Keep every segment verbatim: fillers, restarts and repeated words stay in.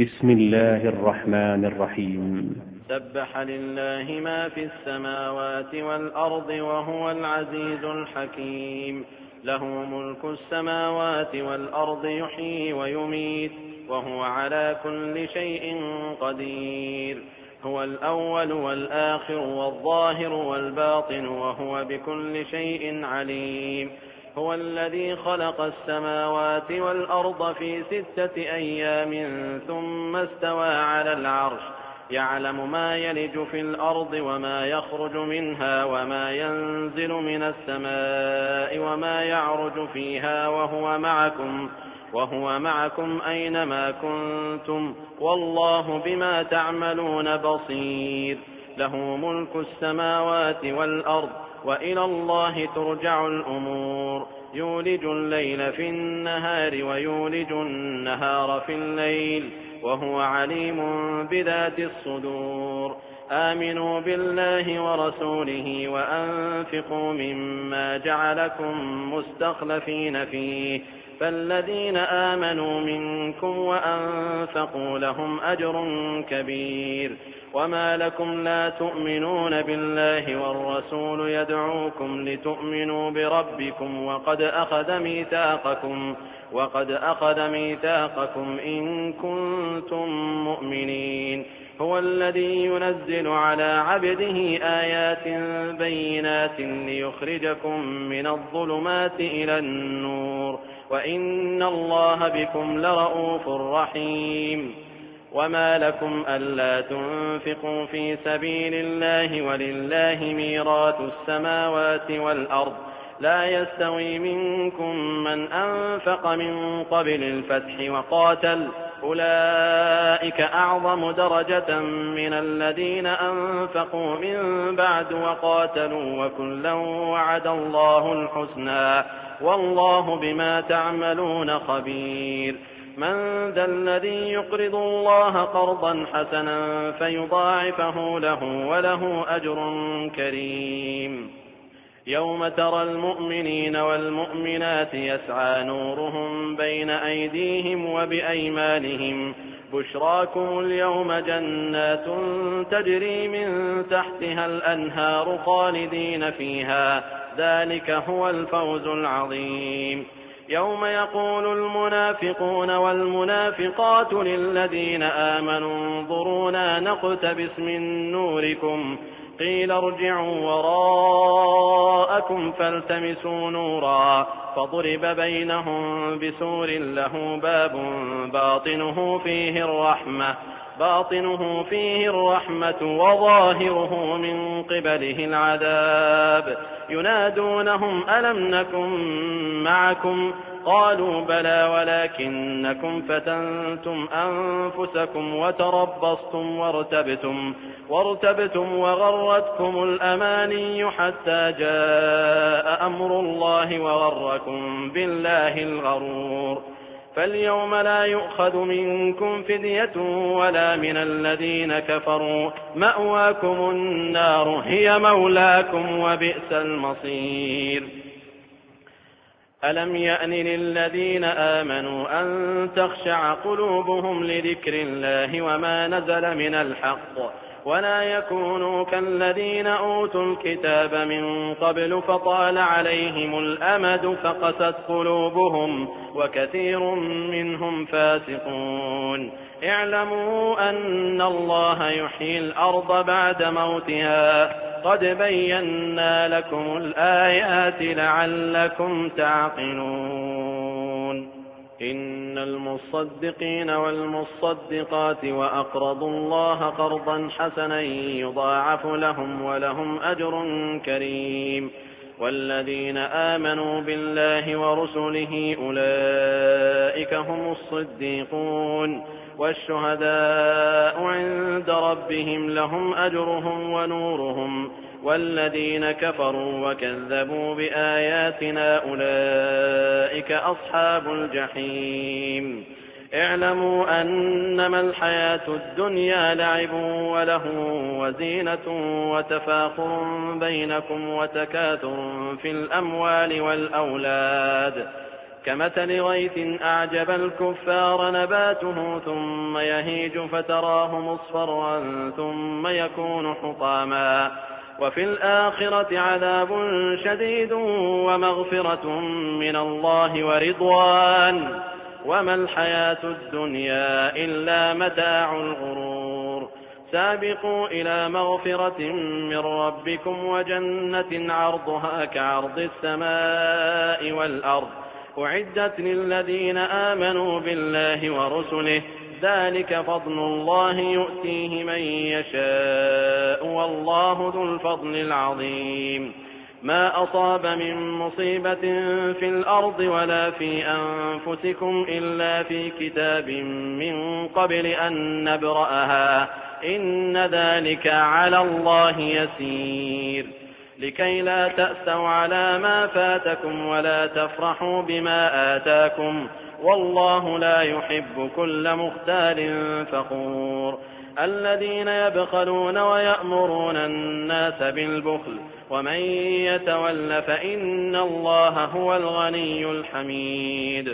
بسم الله الرحمن الرحيم. سبح لله ما في السماوات والأرض وهو العزيز الحكيم. له ملك السماوات والأرض يحيي ويميت وهو على كل شيء قدير. هو الأول والآخر والظاهر والباطن وهو بكل شيء عليم. هو الذي خلق السماوات والأرض في ستة أيام ثم استوى على العرش يعلم ما يلج في الأرض وما يخرج منها وما ينزل من السماء وما يعرج فيها وهو معكم وهو معكم أينما كنتم والله بما تعملون بصير. له ملك السماوات والأرض وإلى الله ترجع الأمور. يولج الليل في النهار ويولج النهار في الليل وهو عليم بذات الصدور. آمنوا بالله ورسوله وأنفقوا مما جعلكم مستخلفين فيه فالذين آمنوا منكم وأنفقوا لهم أجر كبير. وما لكم لا تؤمنون بالله والرسول يدعوكم لتؤمنوا بربكم وقد أخذ ميثاقكم وقد أخذ ميثاقكم إن كنتم مؤمنين. هو الذي ينزل على عبده آيات بينات ليخرجكم من الظلمات إلى النور وإن الله بكم لرءوف رحيم. وما لكم ألا تنفقوا في سبيل الله ولله ميراث السماوات والأرض لا يستوي منكم من أنفق من قبل الفتح وقاتل أولئك أعظم درجة من الذين أنفقوا من بعد وقاتلوا وكلا وعد الله الحسنى والله بما تعملون خبير. من ذا الذي يقرض الله قرضا حسنا فيضاعفه له وله أجر كريم. يوم ترى المؤمنين والمؤمنات يسعى نورهم بين أيديهم وبأيمانهم بشراكم اليوم جنات تجري من تحتها الأنهار خالدين فيها ذلك هو الفوز العظيم. يوم يقول المنافقون والمنافقات للذين آمنوا انظرونا نقتبس من نوركم قيل ارجعوا وراءكم فالتمسوا نورا فضرب بينهم بسور له باب باطنه فيه الرحمة باطنه فيه الرحمة وظاهره من قبله العذاب. ينادونهم ألم نكن معكم قالوا بلى ولكنكم فتنتم أنفسكم وتربصتم وارتبتم وارتبتم وغرتكم الأماني حتى جاء أمر الله وغركم بالله الغرور. فاليوم لا يؤخذ منكم فدية ولا من الذين كفروا مأواكم النار هي مولاكم وبئس المصير. ألم يأن للذين آمنوا أن تخشع قلوبهم لذكر الله وما نزل من الحق ولا يكونوا كالذين أوتوا الكتاب من قبل فطال عليهم الأمد فقست قلوبهم وكثير منهم فاسقون. اعلموا أن الله يحيي الأرض بعد موتها قد بينا لكم الآيات لعلكم تعقلون. إن المصدقين والمصدقات وأقرضوا الله قرضا حسنا يضاعف لهم ولهم أجر كريم. والذين آمنوا بالله ورسله أولئك هم الصديقون والشهداء عند ربهم لهم أجرهم ونورهم. والذين كفروا وكذبوا بآياتنا أولئك أصحاب الجحيم. اعلموا أنما الحياة الدنيا لعب وله وزينة وتفاخر بينكم وتكاثر في الأموال والأولاد كمثل غيث أعجب الكفار نباته ثم يهيج فتراه مصفرا ثم يكون حطاما وفي الآخرة عذاب شديد ومغفرة من الله ورضوان وما الحياة الدنيا إلا متاع الغرور سابقوا إلى مغفرة من ربكم وجنة عرضها كعرض السماء والأرض أعدت للذين آمنوا بالله ورسله ذلك فضل الله يؤتيه من يشاء والله ذو الفضل العظيم ما أصاب من مصيبة في الأرض ولا في أنفسكم إلا في كتاب من قبل أن نبرأها إن ذلك على الله يسير لكي لا تأسوا على ما فاتكم ولا تفرحوا بما آتاكم والله لا يحب كل مختال فخور الذين يبخلون ويأمرون الناس بالبخل ومن يتول فإن الله هو الغني الحميد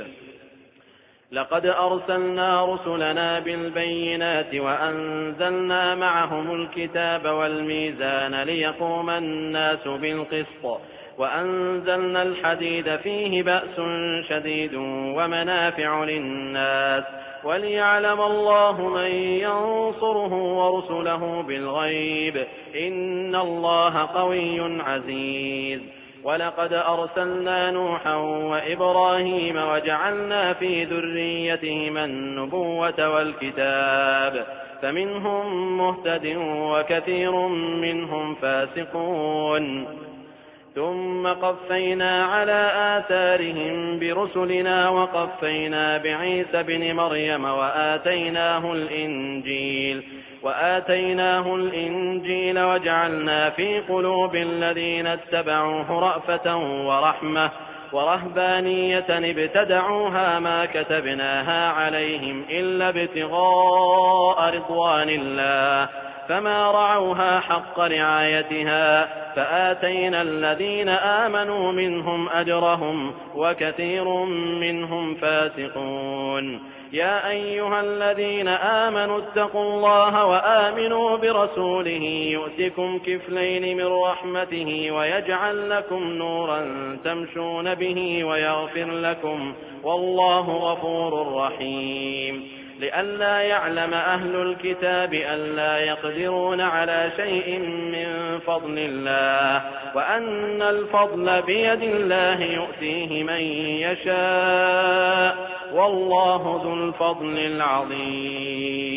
لقد أرسلنا رسلنا بالبينات وأنزلنا معهم الكتاب والميزان ليقوم الناس بالقسط وأنزلنا الحديد فيه بأس شديد ومنافع للناس وليعلم الله من ينصره ورسله بالغيب إن الله قوي عزيز ولقد أرسلنا نوحا وإبراهيم وجعلنا في ذريتهما النبوة والكتاب فمنهم مهتد وكثير منهم فاسقون ثم قفينا على آثارهم برسلنا وقفينا بعيسى بن مريم وآتيناه الإنجيل وآتيناه الإنجيل وجعلنا في قلوب الذين اتبعوه رأفة ورحمة ورهبانية ابتدعوها ما كتبناها عليهم إلا ابتغاء رضوان الله فما رعوها حق رعايتها فآتينا الذين آمنوا منهم أجرهم وكثير منهم فاسقون يا أيها الذين آمنوا اتقوا الله وآمنوا برسوله يؤتكم كفلين من رحمته ويجعل لكم نورا تمشون به ويغفر لكم والله غفور رحيم لئلا يعلم أهل الكتاب ألا يقدرون على شيء من فضل الله وأن الفضل بيد الله يؤتيه من يشاء والله ذو الفضل العظيم